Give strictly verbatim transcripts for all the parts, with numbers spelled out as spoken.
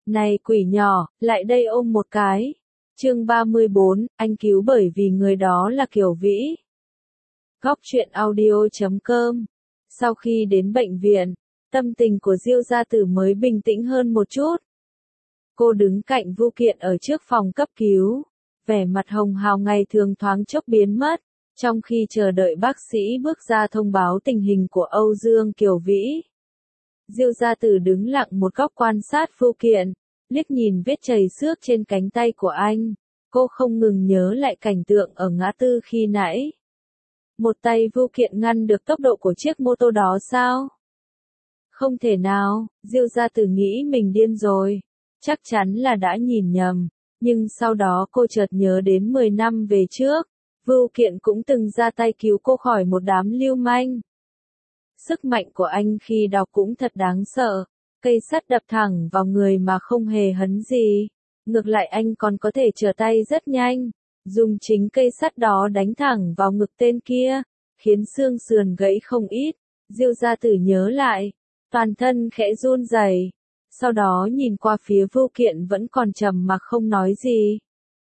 Này quỷ nhỏ, lại đây ôm một cái. Chương ba mươi bốn, anh cứu bởi vì người đó là Kiều Vĩ. Góc truyện audio chấm com. Sau khi đến bệnh viện, tâm tình của Diêu gia tử mới bình tĩnh hơn một chút. Cô đứng cạnh Vu Kiện ở trước phòng cấp cứu, vẻ mặt hồng hào ngày thường thoáng chốc biến mất, trong khi chờ đợi bác sĩ bước ra thông báo tình hình của Âu Dương Kiều Vĩ. Diêu gia tử đứng lặng một góc quan sát Vu Kiện, liếc nhìn vết chảy xước trên cánh tay của anh, cô không ngừng nhớ lại cảnh tượng ở ngã tư khi nãy. Một tay Vu Kiện ngăn được tốc độ của chiếc mô tô đó sao? Không thể nào, Diêu gia tử nghĩ mình điên rồi, chắc chắn là đã nhìn nhầm, nhưng sau đó cô chợt nhớ đến mười năm về trước, Vu Kiện cũng từng ra tay cứu cô khỏi một đám lưu manh. Sức mạnh của anh khi đọc cũng thật đáng sợ, cây sắt đập thẳng vào người mà không hề hấn gì, ngược lại anh còn có thể trở tay rất nhanh, dùng chính cây sắt đó đánh thẳng vào ngực tên kia, khiến xương sườn gãy không ít. Diêu gia tử nhớ lại, toàn thân khẽ run rẩy, sau đó nhìn qua phía Vu Kiện vẫn còn trầm mặc không nói gì.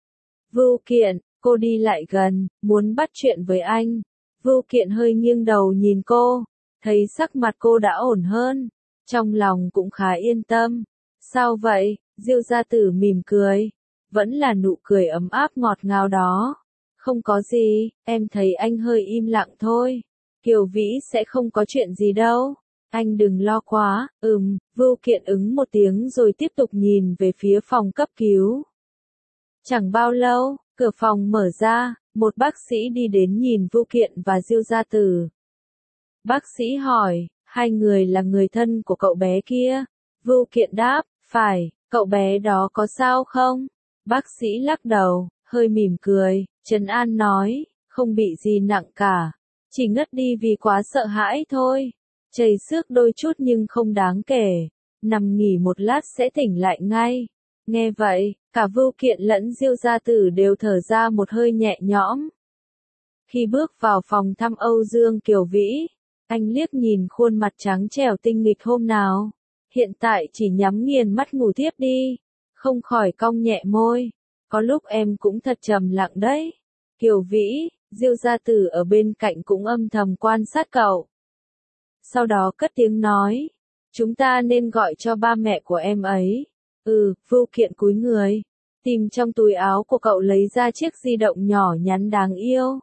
Vu Kiện, cô đi lại gần, muốn bắt chuyện với anh. Vu Kiện hơi nghiêng đầu nhìn cô, thấy sắc mặt cô đã ổn hơn, trong lòng cũng khá yên tâm. Sao vậy? Diêu gia tử mỉm cười, vẫn là nụ cười ấm áp ngọt ngào đó. Không có gì, em thấy anh hơi im lặng thôi. Kiều Vĩ sẽ không có chuyện gì đâu. Anh đừng lo quá. Ừm, Vu Kiện ứng một tiếng rồi tiếp tục nhìn về phía phòng cấp cứu. Chẳng bao lâu, cửa phòng mở ra, một bác sĩ đi đến nhìn Vu Kiện và Diêu gia tử. Bác sĩ hỏi, hai người là người thân của cậu bé kia? Vu Kiện đáp, phải, cậu bé đó có sao không? Bác sĩ lắc đầu, hơi mỉm cười, trấn an nói, không bị gì nặng cả, chỉ ngất đi vì quá sợ hãi thôi. Chảy xước đôi chút nhưng không đáng kể, nằm nghỉ một lát sẽ tỉnh lại ngay. Nghe vậy, cả Vu Kiện lẫn Diêu gia tử đều thở ra một hơi nhẹ nhõm. Khi bước vào phòng thăm Âu Dương Kiều Vĩ, anh liếc nhìn khuôn mặt trắng trẻo tinh nghịch hôm nào, hiện tại chỉ nhắm nghiền mắt ngủ tiếp đi, không khỏi cong nhẹ môi. Có lúc em cũng thật trầm lặng đấy. Kiều Vĩ, Diêu gia tử ở bên cạnh cũng âm thầm quan sát cậu. Sau đó cất tiếng nói, chúng ta nên gọi cho ba mẹ của em ấy. Ừ, Vu Kiện cúi người, tìm trong túi áo của cậu lấy ra chiếc di động nhỏ nhắn đáng yêu.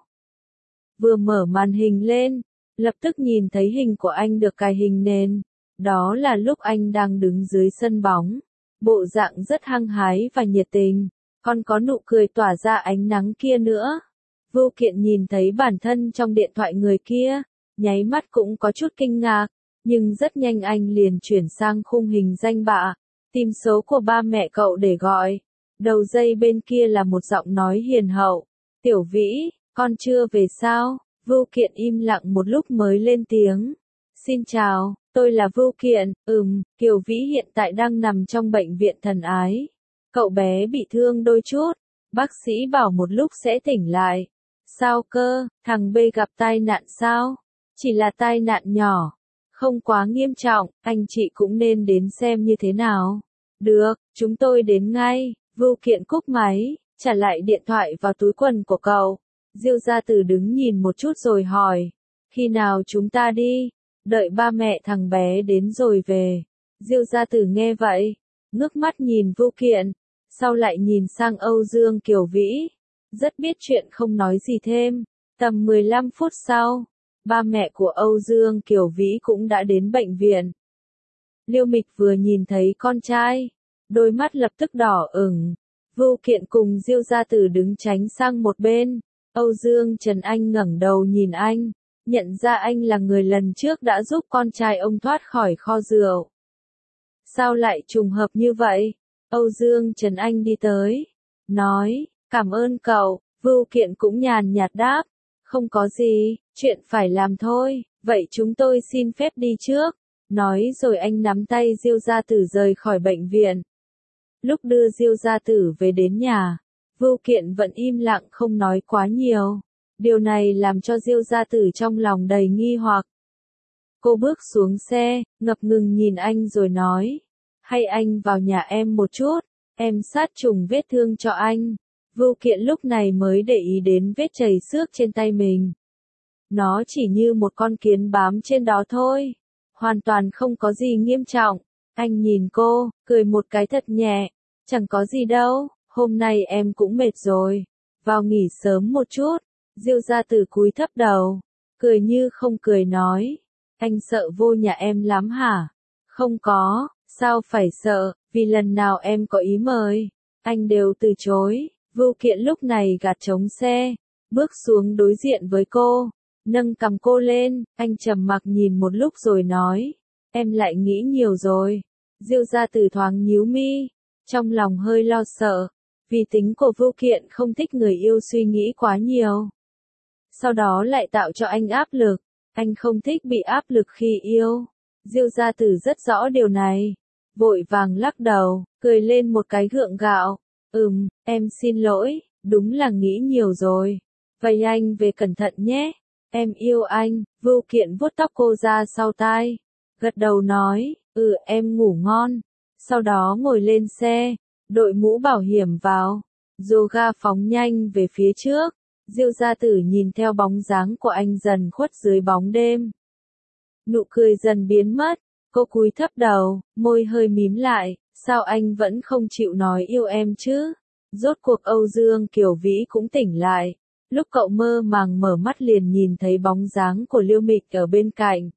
Vừa mở màn hình lên, lập tức nhìn thấy hình của anh được cài hình nền. Đó là lúc anh đang đứng dưới sân bóng, bộ dạng rất hăng hái và nhiệt tình, còn có nụ cười tỏa ra ánh nắng kia nữa. Vu Kiện nhìn thấy bản thân trong điện thoại người kia, nháy mắt cũng có chút kinh ngạc, nhưng rất nhanh anh liền chuyển sang khung hình danh bạ, tìm số của ba mẹ cậu để gọi. Đầu dây bên kia là một giọng nói hiền hậu, Tiểu Vĩ, con chưa về sao? Vu Kiện im lặng một lúc mới lên tiếng. Xin chào, tôi là Vu Kiện. Ừm, Kiều Vĩ hiện tại đang nằm trong bệnh viện Thần Ái. Cậu bé bị thương đôi chút, bác sĩ bảo một lúc sẽ tỉnh lại. Sao cơ, thằng B gặp tai nạn sao? Chỉ là tai nạn nhỏ, không quá nghiêm trọng, anh chị cũng nên đến xem như thế nào. Được, chúng tôi đến ngay. Vu Kiện cúp máy, trả lại điện thoại vào túi quần của cậu. Diêu gia tử đứng nhìn một chút rồi hỏi, khi nào chúng ta đi? Đợi ba mẹ thằng bé đến rồi về. Diêu gia tử nghe vậy, ngước mắt nhìn Vu Kiện, sau lại nhìn sang Âu Dương Kiều Vĩ, rất biết chuyện không nói gì thêm. Tầm mười lăm phút sau, ba mẹ của Âu Dương Kiều Vĩ cũng đã đến bệnh viện. Liêu Mịch vừa nhìn thấy con trai, đôi mắt lập tức đỏ ửng. Vu Kiện cùng Diêu gia tử đứng tránh sang một bên. Âu Dương Trần Anh ngẩng đầu nhìn anh, nhận ra anh là người lần trước đã giúp con trai ông thoát khỏi kho rượu. Sao lại trùng hợp như vậy? Âu Dương Trần Anh đi tới, nói, cảm ơn cậu. Vu Kiện cũng nhàn nhạt đáp, không có gì, chuyện phải làm thôi, vậy chúng tôi xin phép đi trước. Nói rồi anh nắm tay Diêu gia tử rời khỏi bệnh viện. Lúc đưa Diêu gia tử về đến nhà, Vu Kiện vẫn im lặng không nói quá nhiều. Điều này làm cho Diêu gia tử trong lòng đầy nghi hoặc. Cô bước xuống xe, ngập ngừng nhìn anh rồi nói, hay anh vào nhà em một chút, em sát trùng vết thương cho anh. Vưu Kiện lúc này mới để ý đến vết chảy xước trên tay mình. Nó chỉ như một con kiến bám trên đó thôi, hoàn toàn không có gì nghiêm trọng. Anh nhìn cô, cười một cái thật nhẹ, chẳng có gì đâu, hôm nay em cũng mệt rồi, vào nghỉ sớm một chút. Diêu Gia Tử cúi thấp đầu, cười như không cười nói, anh sợ vô nhà em lắm hả? Không có, sao phải sợ, vì lần nào em có ý mời, anh đều từ chối. Vưu Kiện lúc này gạt trống xe, bước xuống đối diện với cô, nâng cằm cô lên, anh trầm mặc nhìn một lúc rồi nói, em lại nghĩ nhiều rồi. Diêu Gia Tử thoáng nhíu mi, trong lòng hơi lo sợ, vì tính của Vưu Kiện không thích người yêu suy nghĩ quá nhiều. Sau đó lại tạo cho anh áp lực, anh không thích bị áp lực khi yêu. Diêu Gia Tử rất rõ điều này, vội vàng lắc đầu, cười lên một cái gượng gạo, ừm, em xin lỗi, đúng là nghĩ nhiều rồi. Vậy anh về cẩn thận nhé, em yêu anh. Vưu Kiện vuốt tóc cô ra sau tai, gật đầu nói, ừ em ngủ ngon. Sau đó ngồi lên xe, đội mũ bảo hiểm vào, dù ga phóng nhanh về phía trước. Diêu Gia Tử nhìn theo bóng dáng của anh dần khuất dưới bóng đêm. Nụ cười dần biến mất, cô cúi thấp đầu, môi hơi mím lại, sao anh vẫn không chịu nói yêu em chứ? Rốt cuộc Âu Dương Kiều Vĩ cũng tỉnh lại, lúc cậu mơ màng mở mắt liền nhìn thấy bóng dáng của Liêu Mịch ở bên cạnh.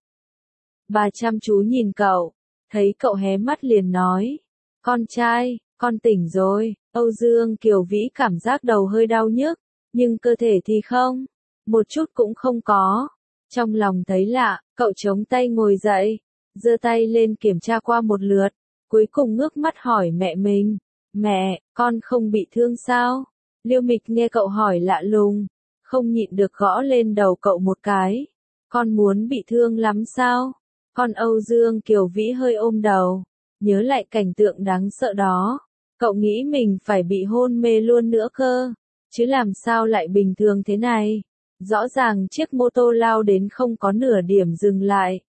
Bà chăm chú nhìn cậu, thấy cậu hé mắt liền nói, con trai, con tỉnh rồi. Âu Dương Kiều Vĩ cảm giác đầu hơi đau nhức, nhưng cơ thể thì không, một chút cũng không có. Trong lòng thấy lạ, cậu chống tay ngồi dậy, giơ tay lên kiểm tra qua một lượt, cuối cùng ngước mắt hỏi mẹ mình, mẹ, con không bị thương sao? Liêu Mịch nghe cậu hỏi lạ lùng, không nhịn được gõ lên đầu cậu một cái, con muốn bị thương lắm sao? Con Âu Dương Kiều Vĩ hơi ôm đầu, nhớ lại cảnh tượng đáng sợ đó, cậu nghĩ mình phải bị hôn mê luôn nữa cơ, chứ làm sao lại bình thường thế này? Rõ ràng chiếc mô tô lao đến không có nửa điểm dừng lại.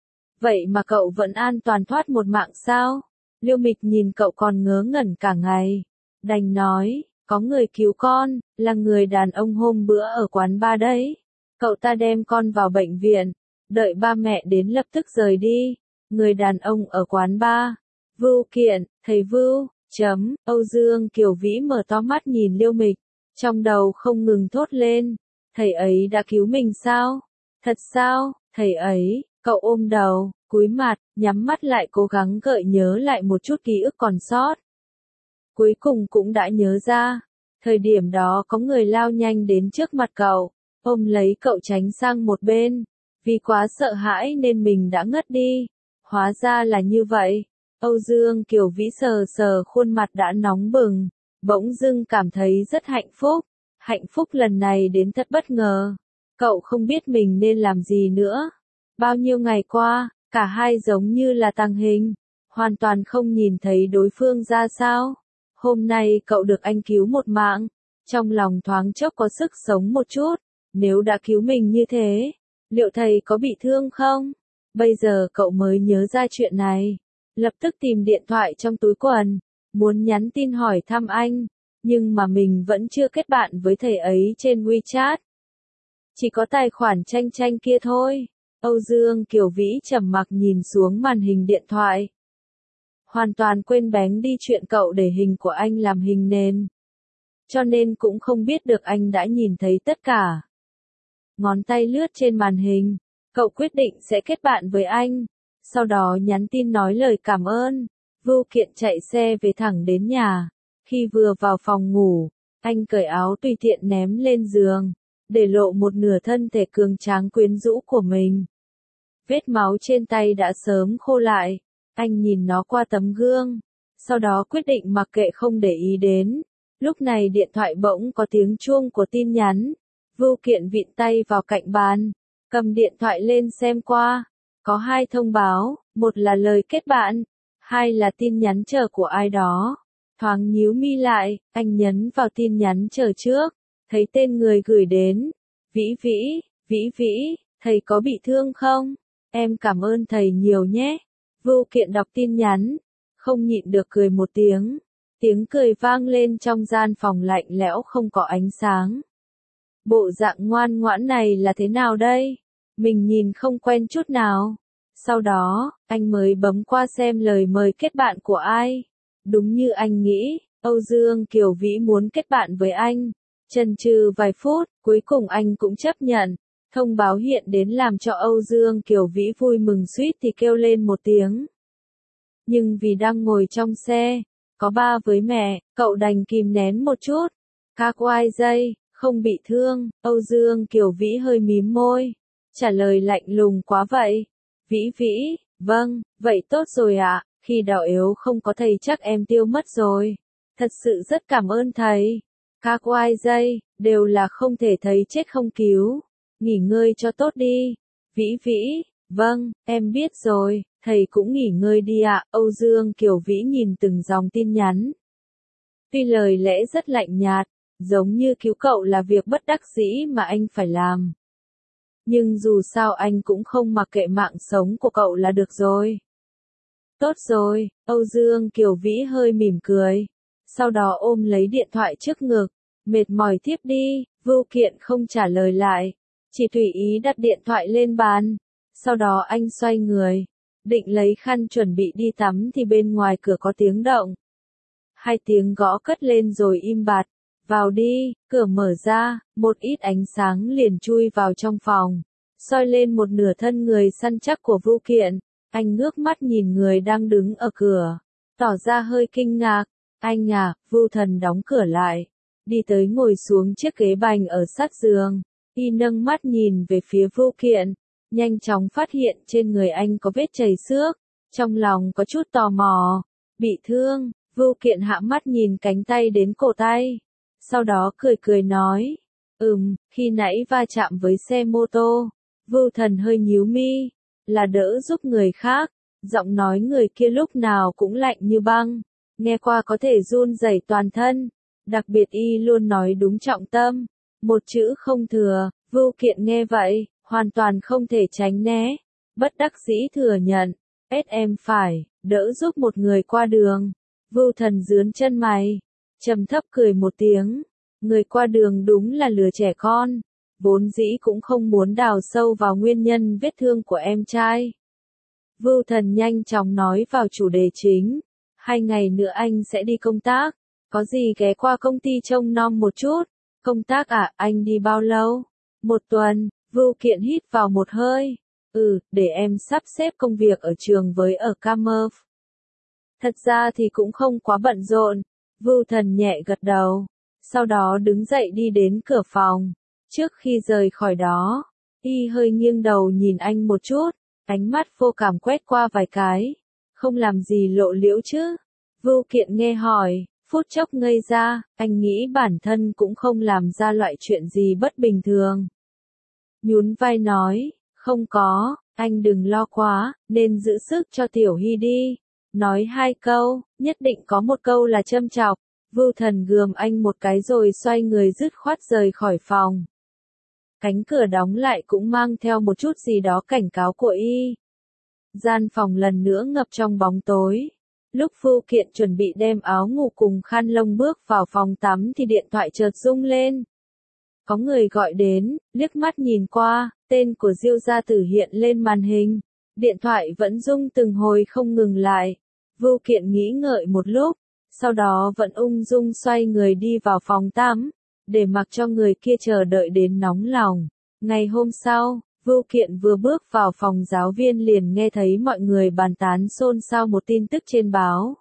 Vậy mà cậu vẫn an toàn thoát một mạng sao? Liêu Mịch nhìn cậu còn ngớ ngẩn cả ngày, đành nói, có người cứu con, là người đàn ông hôm bữa ở quán bar đấy. Cậu ta đem con vào bệnh viện, đợi ba mẹ đến lập tức rời đi. Người đàn ông ở quán bar. Vưu Kiện, thầy Vưu, chấm, Âu Dương Kiều Vĩ mở to mắt nhìn Liêu Mịch, trong đầu không ngừng thốt lên, thầy ấy đã cứu mình sao? Thật sao, thầy ấy? Cậu ôm đầu, cúi mặt, nhắm mắt lại cố gắng gợi nhớ lại một chút ký ức còn sót. Cuối cùng cũng đã nhớ ra, thời điểm đó có người lao nhanh đến trước mặt cậu, ôm lấy cậu tránh sang một bên, vì quá sợ hãi nên mình đã ngất đi. Hóa ra là như vậy. Âu Dương Kiều Vĩ sờ sờ khuôn mặt đã nóng bừng, bỗng dưng cảm thấy rất hạnh phúc. Hạnh phúc lần này đến thật bất ngờ. Cậu không biết mình nên làm gì nữa. Bao nhiêu ngày qua, cả hai giống như là tàng hình, hoàn toàn không nhìn thấy đối phương ra sao. Hôm nay cậu được anh cứu một mạng, trong lòng thoáng chốc có sức sống một chút. Nếu đã cứu mình như thế, liệu thầy có bị thương không? Bây giờ cậu mới nhớ ra chuyện này, lập tức tìm điện thoại trong túi quần, muốn nhắn tin hỏi thăm anh, nhưng mà mình vẫn chưa kết bạn với thầy ấy trên WeChat. Chỉ có tài khoản tranh tranh kia thôi. Âu Dương Kiều Vĩ trầm mặc nhìn xuống màn hình điện thoại, hoàn toàn quên bén đi chuyện cậu để hình của anh làm hình nền, cho nên cũng không biết được anh đã nhìn thấy tất cả. Ngón tay lướt trên màn hình, cậu quyết định sẽ kết bạn với anh, sau đó nhắn tin nói lời cảm ơn. Vưu Kiện chạy xe về thẳng đến nhà, khi vừa vào phòng ngủ, anh cởi áo tùy tiện ném lên giường, để lộ một nửa thân thể cường tráng quyến rũ của mình. Vết máu trên tay đã sớm khô lại, anh nhìn nó qua tấm gương, sau đó quyết định mặc kệ không để ý đến. Lúc này điện thoại bỗng có tiếng chuông của tin nhắn. Vưu Kiện vịn tay vào cạnh bàn, cầm điện thoại lên xem qua. Có hai thông báo, một là lời kết bạn, hai là tin nhắn chờ của ai đó. Thoáng nhíu mi lại, anh nhấn vào tin nhắn chờ trước, thấy tên người gửi đến. Vĩ Vĩ, Vĩ Vĩ, thầy có bị thương không? Em cảm ơn thầy nhiều nhé. Vưu Kiện đọc tin nhắn, không nhịn được cười một tiếng. Tiếng cười vang lên trong gian phòng lạnh lẽo không có ánh sáng. Bộ dạng ngoan ngoãn này là thế nào đây? Mình nhìn không quen chút nào. Sau đó, anh mới bấm qua xem lời mời kết bạn của ai. Đúng như anh nghĩ, Âu Dương Kiều Vĩ muốn kết bạn với anh. Chần chừ vài phút, cuối cùng anh cũng chấp nhận. Thông báo hiện đến làm cho Âu Dương Kiều Vĩ vui mừng suýt thì kêu lên một tiếng. Nhưng vì đang ngồi trong xe, có ba với mẹ, cậu đành kìm nén một chút. Các oai dây, không bị thương, Âu Dương Kiều Vĩ hơi mím môi. Trả lời lạnh lùng quá vậy. Vĩ Vĩ, vâng, vậy tốt rồi ạ, khi đau yếu không có thầy chắc em tiêu mất rồi. Thật sự rất cảm ơn thầy. Các oai dây, đều là không thể thấy chết không cứu. Nghỉ ngơi cho tốt đi. Vĩ Vĩ, vâng, em biết rồi, thầy cũng nghỉ ngơi đi ạ. Âu Dương Kiều Vĩ nhìn từng dòng tin nhắn. Tuy lời lẽ rất lạnh nhạt, giống như cứu cậu là việc bất đắc dĩ mà anh phải làm. Nhưng dù sao anh cũng không mặc kệ mạng sống của cậu là được rồi. Tốt rồi, Âu Dương Kiều Vĩ hơi mỉm cười. Sau đó ôm lấy điện thoại trước ngực. Mệt mỏi tiếp đi, Vưu Kiện không trả lời lại. Chỉ tùy ý đặt điện thoại lên bàn. Sau đó anh xoay người. Định lấy khăn chuẩn bị đi tắm thì bên ngoài cửa có tiếng động. Hai tiếng gõ cất lên rồi im bặt. Vào đi, cửa mở ra, một ít ánh sáng liền chui vào trong phòng. Soi lên một nửa thân người săn chắc của Vưu Kiện. Anh ngước mắt nhìn người đang đứng ở cửa. Tỏ ra hơi kinh ngạc. Anh à, Vưu Thần đóng cửa lại. Đi tới ngồi xuống chiếc ghế bành ở sát giường. Y nâng mắt nhìn về phía Vưu Kiện. Nhanh chóng phát hiện trên người anh có vết chảy xước. Trong lòng có chút tò mò. Bị thương, Vưu Kiện hạ mắt nhìn cánh tay đến cổ tay. Sau đó cười cười nói. Ừm, khi nãy va chạm với xe mô tô. Vưu Thần hơi nhíu mi. Là đỡ giúp người khác. Giọng nói người kia lúc nào cũng lạnh như băng. Nghe qua có thể run rẩy toàn thân. Đặc biệt y luôn nói đúng trọng tâm. Một chữ không thừa. Vưu Kiện nghe vậy, hoàn toàn không thể tránh né. Bất đắc dĩ thừa nhận. Ết em phải, đỡ giúp một người qua đường. Vưu Thần dướn chân mày. Trầm thấp cười một tiếng. Người qua đường đúng là lừa trẻ con. Vốn dĩ cũng không muốn đào sâu vào nguyên nhân vết thương của em trai. Vưu Thần nhanh chóng nói vào chủ đề chính. Hai ngày nữa anh sẽ đi công tác. Có gì ghé qua công ty trông nom một chút. Công tác à, anh đi bao lâu? Một tuần, Vưu Kiện hít vào một hơi. Ừ, để em sắp xếp công việc ở trường với ở Camerv. Thật ra thì cũng không quá bận rộn. Vưu Thần nhẹ gật đầu. Sau đó đứng dậy đi đến cửa phòng. Trước khi rời khỏi đó, y hơi nghiêng đầu nhìn anh một chút. Ánh mắt vô cảm quét qua vài cái. Không làm gì lộ liễu chứ. Vưu Kiện nghe hỏi, phút chốc ngây ra, anh nghĩ bản thân cũng không làm ra loại chuyện gì bất bình thường. Nhún vai nói, không có, anh đừng lo quá, nên giữ sức cho Tiểu Hy đi. Nói hai câu, nhất định có một câu là châm chọc. Vưu Thần gườm anh một cái rồi xoay người dứt khoát rời khỏi phòng. Cánh cửa đóng lại cũng mang theo một chút gì đó cảnh cáo của y. Gian phòng lần nữa ngập trong bóng tối. Lúc Vưu Kiện chuẩn bị đem áo ngủ cùng khăn lông bước vào phòng tắm thì điện thoại chợt rung lên. Có người gọi đến, liếc mắt nhìn qua, tên của Diêu gia tử hiện lên màn hình. Điện thoại vẫn rung từng hồi không ngừng lại. Vưu Kiện nghĩ ngợi một lúc, sau đó vẫn ung dung xoay người đi vào phòng tắm, để mặc cho người kia chờ đợi đến nóng lòng. Ngày hôm sau, Vưu Kiện vừa bước vào phòng giáo viên liền nghe thấy mọi người bàn tán xôn xao một tin tức trên báo.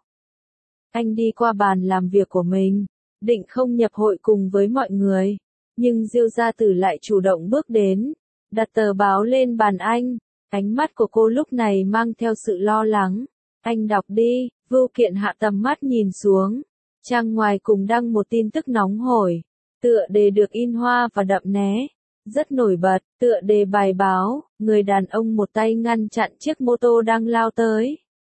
Anh đi qua bàn làm việc của mình, định không nhập hội cùng với mọi người, nhưng Diêu gia tử lại chủ động bước đến, đặt tờ báo lên bàn anh. Ánh mắt của cô lúc này mang theo sự lo lắng. Anh đọc đi. Vưu Kiện hạ tầm mắt nhìn xuống. Trang ngoài cùng đăng một tin tức nóng hổi. Tựa đề được in hoa và đậm nét. Rất nổi bật. Tựa đề bài báo, người đàn ông một tay ngăn chặn chiếc mô tô đang lao tới.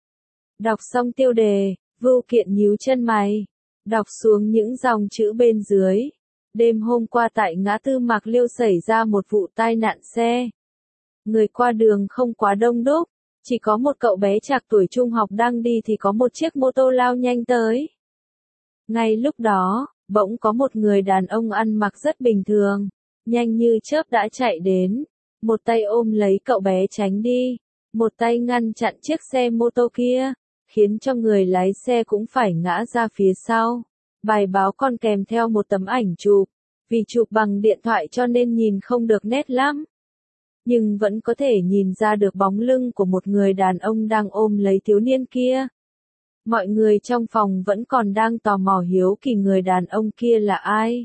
Đọc xong tiêu đề, Vưu Kiện nhíu chân mày. Đọc xuống những dòng chữ bên dưới. Đêm hôm qua tại ngã tư Mạc Liêu xảy ra một vụ tai nạn xe. Người qua đường không quá đông đúc. Chỉ có một cậu bé trạc tuổi trung học đang đi thì có một chiếc mô tô lao nhanh tới. Ngay lúc đó, bỗng có một người đàn ông ăn mặc rất bình thường, nhanh như chớp đã chạy đến, một tay ôm lấy cậu bé tránh đi, một tay ngăn chặn chiếc xe mô tô kia, khiến cho người lái xe cũng phải ngã ra phía sau. Bài báo còn kèm theo một tấm ảnh chụp, vì chụp bằng điện thoại cho nên nhìn không được nét lắm. Nhưng vẫn có thể nhìn ra được bóng lưng của một người đàn ông đang ôm lấy thiếu niên kia. Mọi người trong phòng vẫn còn đang tò mò hiếu kỳ người đàn ông kia là ai.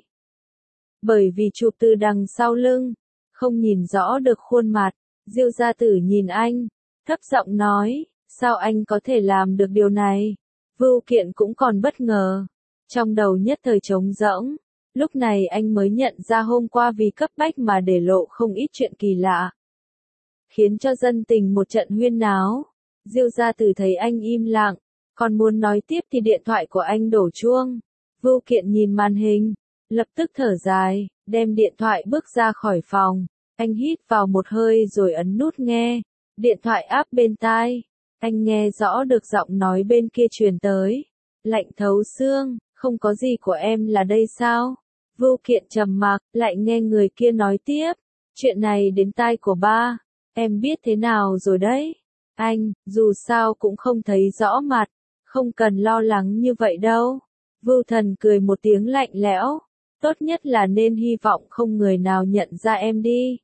Bởi vì chụp từ đằng sau lưng, không nhìn rõ được khuôn mặt, Diêu gia tử nhìn anh, thấp giọng nói, sao anh có thể làm được điều này? Vưu Kiện cũng còn bất ngờ, trong đầu nhất thời trống rỗng, lúc này anh mới nhận ra hôm qua vì cấp bách mà để lộ không ít chuyện kỳ lạ. Khiến cho dân tình một trận huyên náo, Diêu gia tử thấy anh im lặng, còn muốn nói tiếp thì điện thoại của anh đổ chuông. Vưu Kiện nhìn màn hình, lập tức thở dài, đem điện thoại bước ra khỏi phòng. Anh hít vào một hơi rồi ấn nút nghe, điện thoại áp bên tai. Anh nghe rõ được giọng nói bên kia truyền tới. Lạnh thấu xương, không có gì của em là đây sao? Vưu Kiện trầm mặc, lại nghe người kia nói tiếp. Chuyện này đến tai của ba, em biết thế nào rồi đấy. Anh, dù sao cũng không thấy rõ mặt, không cần lo lắng như vậy đâu. Vưu Thần cười một tiếng lạnh lẽo. Tốt nhất là nên hy vọng không người nào nhận ra em đi.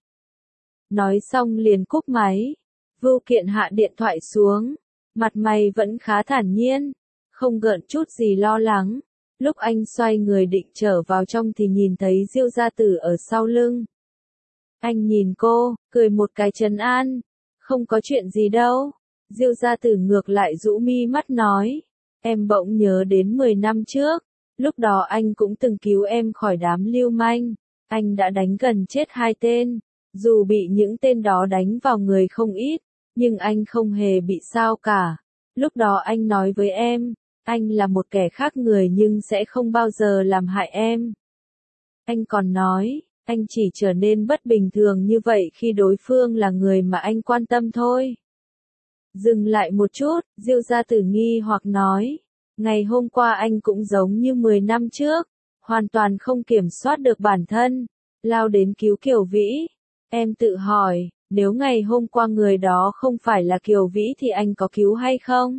Nói xong liền cúp máy. Vưu Kiện hạ điện thoại xuống. Mặt mày vẫn khá thản nhiên, không gợn chút gì lo lắng. Lúc anh xoay người định trở vào trong thì nhìn thấy Diêu gia tử ở sau lưng. Anh nhìn cô, cười một cái trấn an. Không có chuyện gì đâu. Diêu gia tử ngược lại rũ mi mắt nói. Em bỗng nhớ đến mười năm trước. Lúc đó anh cũng từng cứu em khỏi đám lưu manh. Anh đã đánh gần chết hai tên. Dù bị những tên đó đánh vào người không ít, nhưng anh không hề bị sao cả. Lúc đó anh nói với em, anh là một kẻ khác người nhưng sẽ không bao giờ làm hại em. Anh còn nói, anh chỉ trở nên bất bình thường như vậy khi đối phương là người mà anh quan tâm thôi. Dừng lại một chút, Diêu gia tử nghi hoặc nói, ngày hôm qua anh cũng giống như mười năm trước, hoàn toàn không kiểm soát được bản thân, lao đến cứu Kiều Vĩ. Em tự hỏi, nếu ngày hôm qua người đó không phải là Kiều Vĩ thì anh có cứu hay không?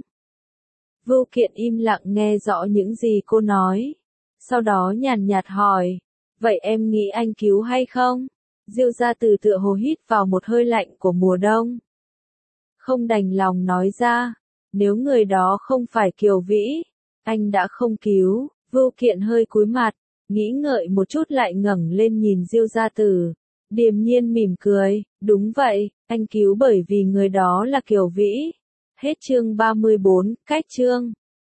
Vưu Kiện im lặng nghe rõ những gì cô nói. Sau đó nhàn nhạt hỏi, vậy em nghĩ anh cứu hay không? Diêu gia tử tựa hồ hít vào một hơi lạnh của mùa đông. Không đành lòng nói ra, nếu người đó không phải Kiều Vĩ, anh đã không cứu. Vưu Kiện hơi cúi mặt, nghĩ ngợi một chút lại ngẩng lên nhìn Diêu gia tử. Điềm nhiên mỉm cười, đúng vậy, anh cứu bởi vì người đó là Kiều Vĩ. Hết chương ba mươi bốn, cách chương.